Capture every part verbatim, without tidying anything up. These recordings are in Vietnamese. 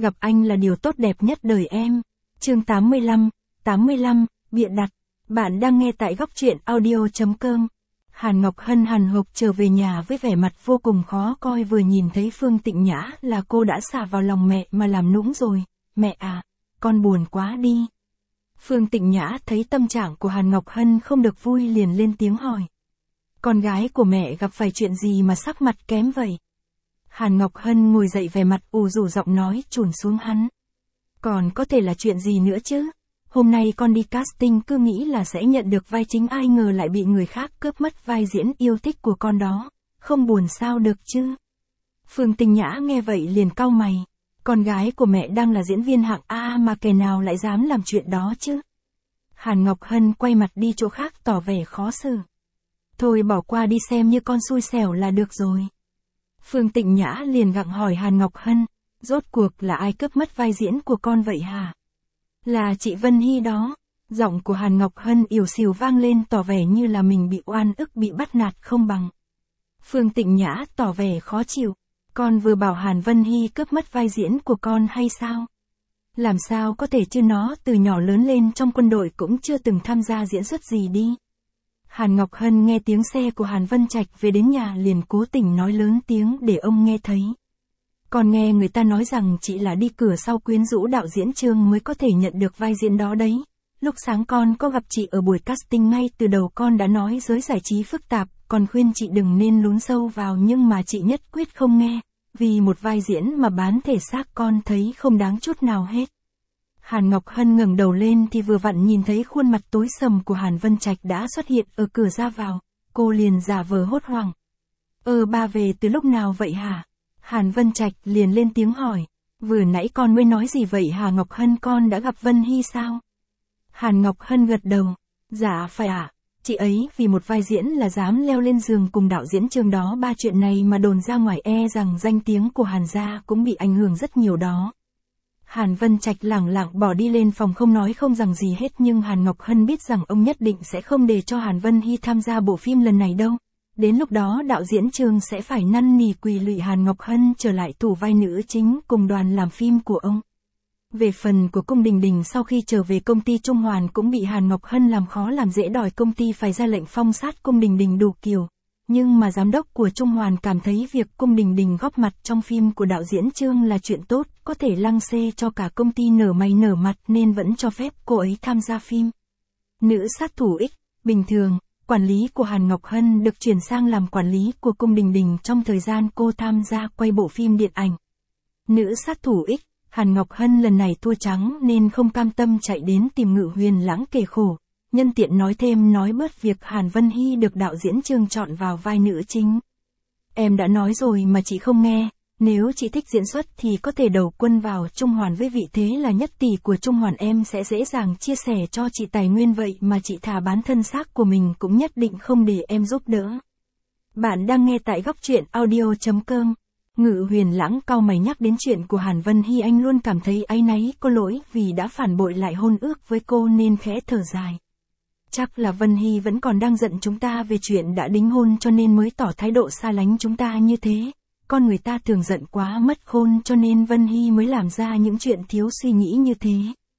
Gặp anh là điều tốt đẹp nhất đời em. Chương tám mươi lăm, tám mươi lăm, bịa đặt. Bạn đang nghe tại góc truyện audio chấm com. Hàn Ngọc Hân hằn học trở về nhà với vẻ mặt vô cùng khó coi, vừa nhìn thấy Phương Tịnh Nhã là cô đã xả vào lòng mẹ mà làm nũng rồi. Mẹ à, con buồn quá đi. Phương Tịnh Nhã thấy tâm trạng của Hàn Ngọc Hân không được vui liền lên tiếng hỏi. Con gái của mẹ gặp phải chuyện gì mà sắc mặt kém vậy? Hàn Ngọc Hân ngồi dậy, vẻ mặt ù rũ, giọng nói chùn xuống hắn. Còn có thể là chuyện gì nữa chứ? Hôm nay con đi casting cứ nghĩ là sẽ nhận được vai chính, ai ngờ lại bị người khác cướp mất vai diễn yêu thích của con đó. Không buồn sao được chứ? Phương Tịnh Nhã nghe vậy liền cau mày. Con gái của mẹ đang là diễn viên hạng A mà kẻ nào lại dám làm chuyện đó chứ? Hàn Ngọc Hân quay mặt đi chỗ khác tỏ vẻ khó xử. Thôi bỏ qua đi, xem như con xui xẻo là được rồi. Phương Tịnh Nhã liền gặng hỏi Hàn Ngọc Hân, rốt cuộc là ai cướp mất vai diễn của con vậy hả? Là chị Vân Hy đó. Giọng của Hàn Ngọc Hân ỉu xìu vang lên, tỏ vẻ như là mình bị oan ức, bị bắt nạt không bằng. Phương Tịnh Nhã tỏ vẻ khó chịu. Con vừa bảo Hàn Vân Hy cướp mất vai diễn của con hay sao? Làm sao có thể chứ, nó từ nhỏ lớn lên trong quân đội cũng chưa từng tham gia diễn xuất gì đi. Hàn Ngọc Hân nghe tiếng xe của Hàn Vân Trạch về đến nhà liền cố tình nói lớn tiếng để ông nghe thấy. Còn nghe người ta nói rằng chị là đi cửa sau quyến rũ đạo diễn Trương mới có thể nhận được vai diễn đó đấy. Lúc sáng con có gặp chị ở buổi casting, ngay từ đầu con đã nói giới giải trí phức tạp, còn khuyên chị đừng nên lún sâu vào, nhưng mà chị nhất quyết không nghe. Vì một vai diễn mà bán thể xác con thấy không đáng chút nào hết. Hàn Ngọc Hân ngẩng đầu lên thì vừa vặn nhìn thấy khuôn mặt tối sầm của Hàn Vân Trạch đã xuất hiện ở cửa ra vào. Cô liền giả vờ hốt hoảng. Ờ ba về từ lúc nào vậy hả? Hàn Vân Trạch liền lên tiếng hỏi. Vừa nãy con mới nói gì vậy hả Ngọc Hân, con đã gặp Vân Hy sao? Hàn Ngọc Hân gật đầu. Dạ phải ạ. À? Chị ấy vì một vai diễn là dám leo lên giường cùng đạo diễn Trương đó, ba chuyện này mà đồn ra ngoài e rằng danh tiếng của Hàn gia cũng bị ảnh hưởng rất nhiều đó. Hàn Vân Trạch lẳng lặng bỏ đi lên phòng, không nói không rằng gì hết, nhưng Hàn Ngọc Hân biết rằng ông nhất định sẽ không để cho Hàn Vân Hy tham gia bộ phim lần này đâu. Đến lúc đó đạo diễn Trương sẽ phải năn nỉ quỳ lụy Hàn Ngọc Hân trở lại thủ vai nữ chính cùng đoàn làm phim của ông. Về phần của Cung Đình Đình, sau khi trở về công ty Trung Hoàn cũng bị Hàn Ngọc Hân làm khó làm dễ, đòi công ty phải ra lệnh phong sát Cung Đình Đình đủ kiểu. Nhưng mà giám đốc của Trung Hoàn cảm thấy việc Cung Đình Đình góp mặt trong phim của đạo diễn Trương là chuyện tốt, có thể lăng xê cho cả công ty nở mày nở mặt, nên vẫn cho phép cô ấy tham gia phim. Nữ sát thủ X, bình thường, quản lý của Hàn Ngọc Hân được chuyển sang làm quản lý của Cung Đình Đình trong thời gian cô tham gia quay bộ phim điện ảnh. Nữ sát thủ X, Hàn Ngọc Hân lần này thua trắng nên không cam tâm chạy đến tìm Ngự Huyền Lãng kể khổ. Nhân tiện nói thêm nói bớt việc Hàn Vân Hy được đạo diễn Trương chọn vào vai nữ chính. Em đã nói rồi mà chị không nghe, nếu chị thích diễn xuất thì có thể đầu quân vào Trung Hoàn, với vị thế là nhất tỷ của Trung Hoàn em sẽ dễ dàng chia sẻ cho chị tài nguyên, vậy mà chị thà bán thân xác của mình cũng nhất định không để em giúp đỡ. Bạn đang nghe tại góc truyện audio chấm com. Ngự Huyền Lãng cau mày nhắc đến chuyện của Hàn Vân Hy, anh luôn cảm thấy áy náy, có lỗi vì đã phản bội lại hôn ước với cô nên khẽ thở dài. Chắc là Vân Hy vẫn còn đang giận chúng ta về chuyện đã đính hôn cho nên mới tỏ thái độ xa lánh chúng ta như thế. Con người ta thường giận quá mất khôn cho nên Vân Hy mới làm ra những chuyện thiếu suy nghĩ như thế.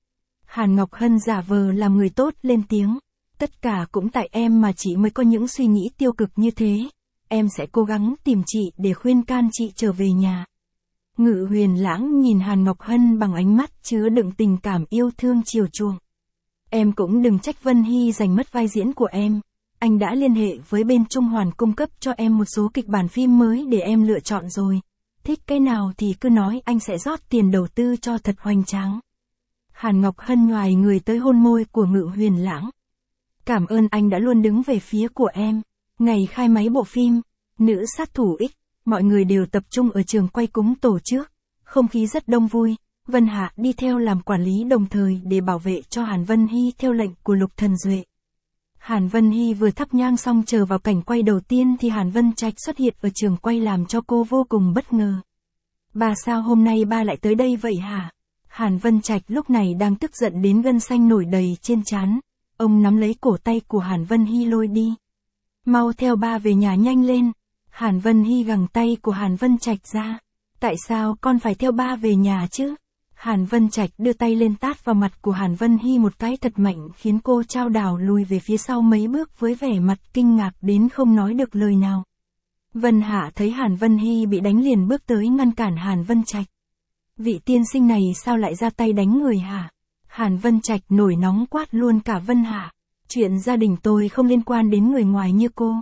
Hàn Ngọc Hân giả vờ làm người tốt lên tiếng. Tất cả cũng tại em mà chị mới có những suy nghĩ tiêu cực như thế. Em sẽ cố gắng tìm chị để khuyên can chị trở về nhà. Ngự Huyền Lãng nhìn Hàn Ngọc Hân bằng ánh mắt chứa đựng tình cảm yêu thương chiều chuộng. Em cũng đừng trách Vân Hy giành mất vai diễn của em. Anh đã liên hệ với bên Trung Hoàn cung cấp cho em một số kịch bản phim mới để em lựa chọn rồi. Thích cái nào thì cứ nói, anh sẽ rót tiền đầu tư cho thật hoành tráng. Hàn Ngọc Hân nhoài người tới hôn môi của Ngự Huyền Lãng. Cảm ơn anh đã luôn đứng về phía của em. Ngày khai máy bộ phim Nữ sát thủ X, mọi người đều tập trung ở trường quay cúng tổ trước. Không khí rất đông vui. Vân Hạ đi theo làm quản lý đồng thời để bảo vệ cho Hàn Vân Hy theo lệnh của Lục Thần Duệ. Hàn Vân Hy vừa thắp nhang xong chờ vào cảnh quay đầu tiên thì Hàn Vân Trạch xuất hiện ở trường quay làm cho cô vô cùng bất ngờ. Bà sao hôm nay ba lại tới đây vậy hả? Hàn Vân Trạch lúc này đang tức giận đến gân xanh nổi đầy trên trán. Ông nắm lấy cổ tay của Hàn Vân Hy lôi đi. Mau theo ba về nhà nhanh lên. Hàn Vân Hy gằng tay của Hàn Vân Trạch ra. Tại sao con phải theo ba về nhà chứ? Hàn Vân Trạch đưa tay lên tát vào mặt của Hàn Vân Hy một cái thật mạnh khiến cô chao đảo lùi về phía sau mấy bước với vẻ mặt kinh ngạc đến không nói được lời nào. Vân Hạ thấy Hàn Vân Hy bị đánh liền bước tới ngăn cản Hàn Vân Trạch. Vị tiên sinh này sao lại ra tay đánh người hả? Hàn Vân Trạch nổi nóng quát luôn cả Vân Hạ. Chuyện gia đình tôi không liên quan đến người ngoài như cô.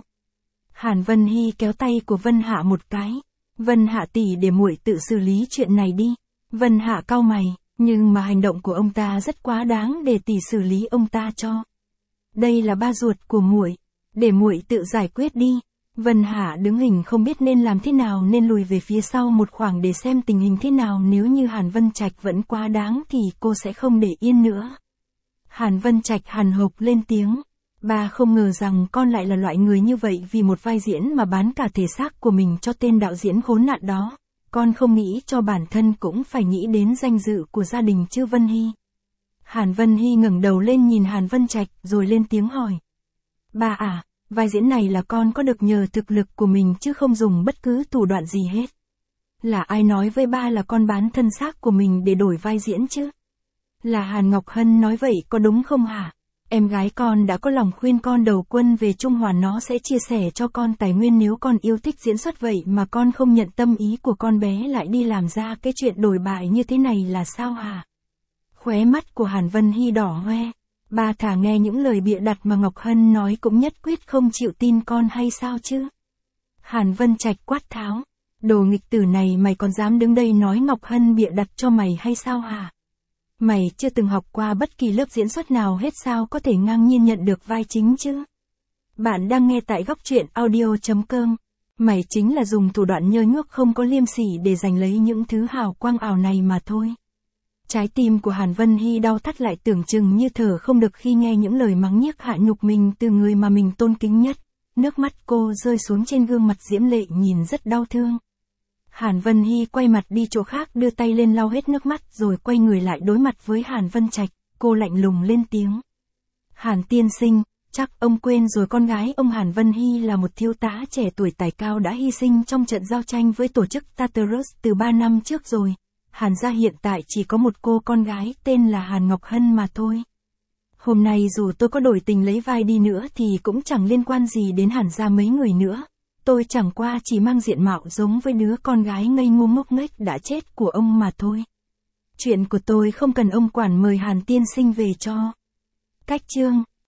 Hàn Vân Hy kéo tay của Vân Hạ một cái. Vân Hạ tỷ để muội tự xử lý chuyện này đi. Vân Hạ cau mày, nhưng mà hành động của ông ta rất quá đáng để tỷ xử lý ông ta cho. Đây là ba ruột của muội, để muội tự giải quyết đi. Vân Hạ đứng hình không biết nên làm thế nào nên lùi về phía sau một khoảng để xem tình hình thế nào, nếu như Hàn Vân Trạch vẫn quá đáng thì cô sẽ không để yên nữa. Hàn Vân Trạch hàn hộc lên tiếng. Ba không ngờ rằng con lại là loại người như vậy, vì một vai diễn mà bán cả thể xác của mình cho tên đạo diễn khốn nạn đó. Con không nghĩ cho bản thân cũng phải nghĩ đến danh dự của gia đình chứ Vân Hy. Hàn Vân Hy ngẩng đầu lên nhìn Hàn Vân Trạch rồi lên tiếng hỏi. Ba à, vai diễn này là con có được nhờ thực lực của mình chứ không dùng bất cứ thủ đoạn gì hết. Là ai nói với ba là con bán thân xác của mình để đổi vai diễn chứ? Là Hàn Ngọc Hân nói vậy có đúng không hả? Em gái con đã có lòng khuyên con đầu quân về Trung Hòa, nó sẽ chia sẻ cho con tài nguyên nếu con yêu thích diễn xuất, vậy mà con không nhận tâm ý của con bé lại đi làm ra cái chuyện đổi bại như thế này là sao hả? Khóe mắt của Hàn Vân Hy đỏ hoe. Ba thà nghe những lời bịa đặt mà Ngọc Hân nói cũng nhất quyết không chịu tin con hay sao chứ? Hàn Vân Trạch quát tháo. Đồ nghịch tử này, mày còn dám đứng đây nói Ngọc Hân bịa đặt cho mày hay sao hả? Mày chưa từng học qua bất kỳ lớp diễn xuất nào hết, sao có thể ngang nhiên nhận được vai chính chứ? Bạn đang nghe tại góc truyện audio chấm com. Mày chính là dùng thủ đoạn nhơ nhuốc không có liêm sỉ để giành lấy những thứ hào quang ảo này mà thôi. Trái tim của Hàn Vân Hy đau thắt lại, tưởng chừng như thở không được khi nghe những lời mắng nhiếc hạ nhục mình từ người mà mình tôn kính nhất. Nước mắt cô rơi xuống trên gương mặt diễm lệ nhìn rất đau thương. Hàn Vân Hy quay mặt đi chỗ khác, đưa tay lên lau hết nước mắt rồi quay người lại đối mặt với Hàn Vân Trạch, cô lạnh lùng lên tiếng. Hàn tiên sinh, chắc ông quên rồi, con gái ông Hàn Vân Hy là một thiếu tá trẻ tuổi tài cao đã hy sinh trong trận giao tranh với tổ chức Tartarus từ ba năm trước rồi. Hàn gia hiện tại chỉ có một cô con gái tên là Hàn Ngọc Hân mà thôi. Hôm nay dù tôi có đổi tình lấy vai đi nữa thì cũng chẳng liên quan gì đến Hàn gia mấy người nữa. Tôi chẳng qua chỉ mang diện mạo giống với đứa con gái ngây ngô ngốc nghếch đã chết của ông mà thôi. Chuyện của tôi không cần ông quản, mời Hàn tiên sinh về cho. Cách chương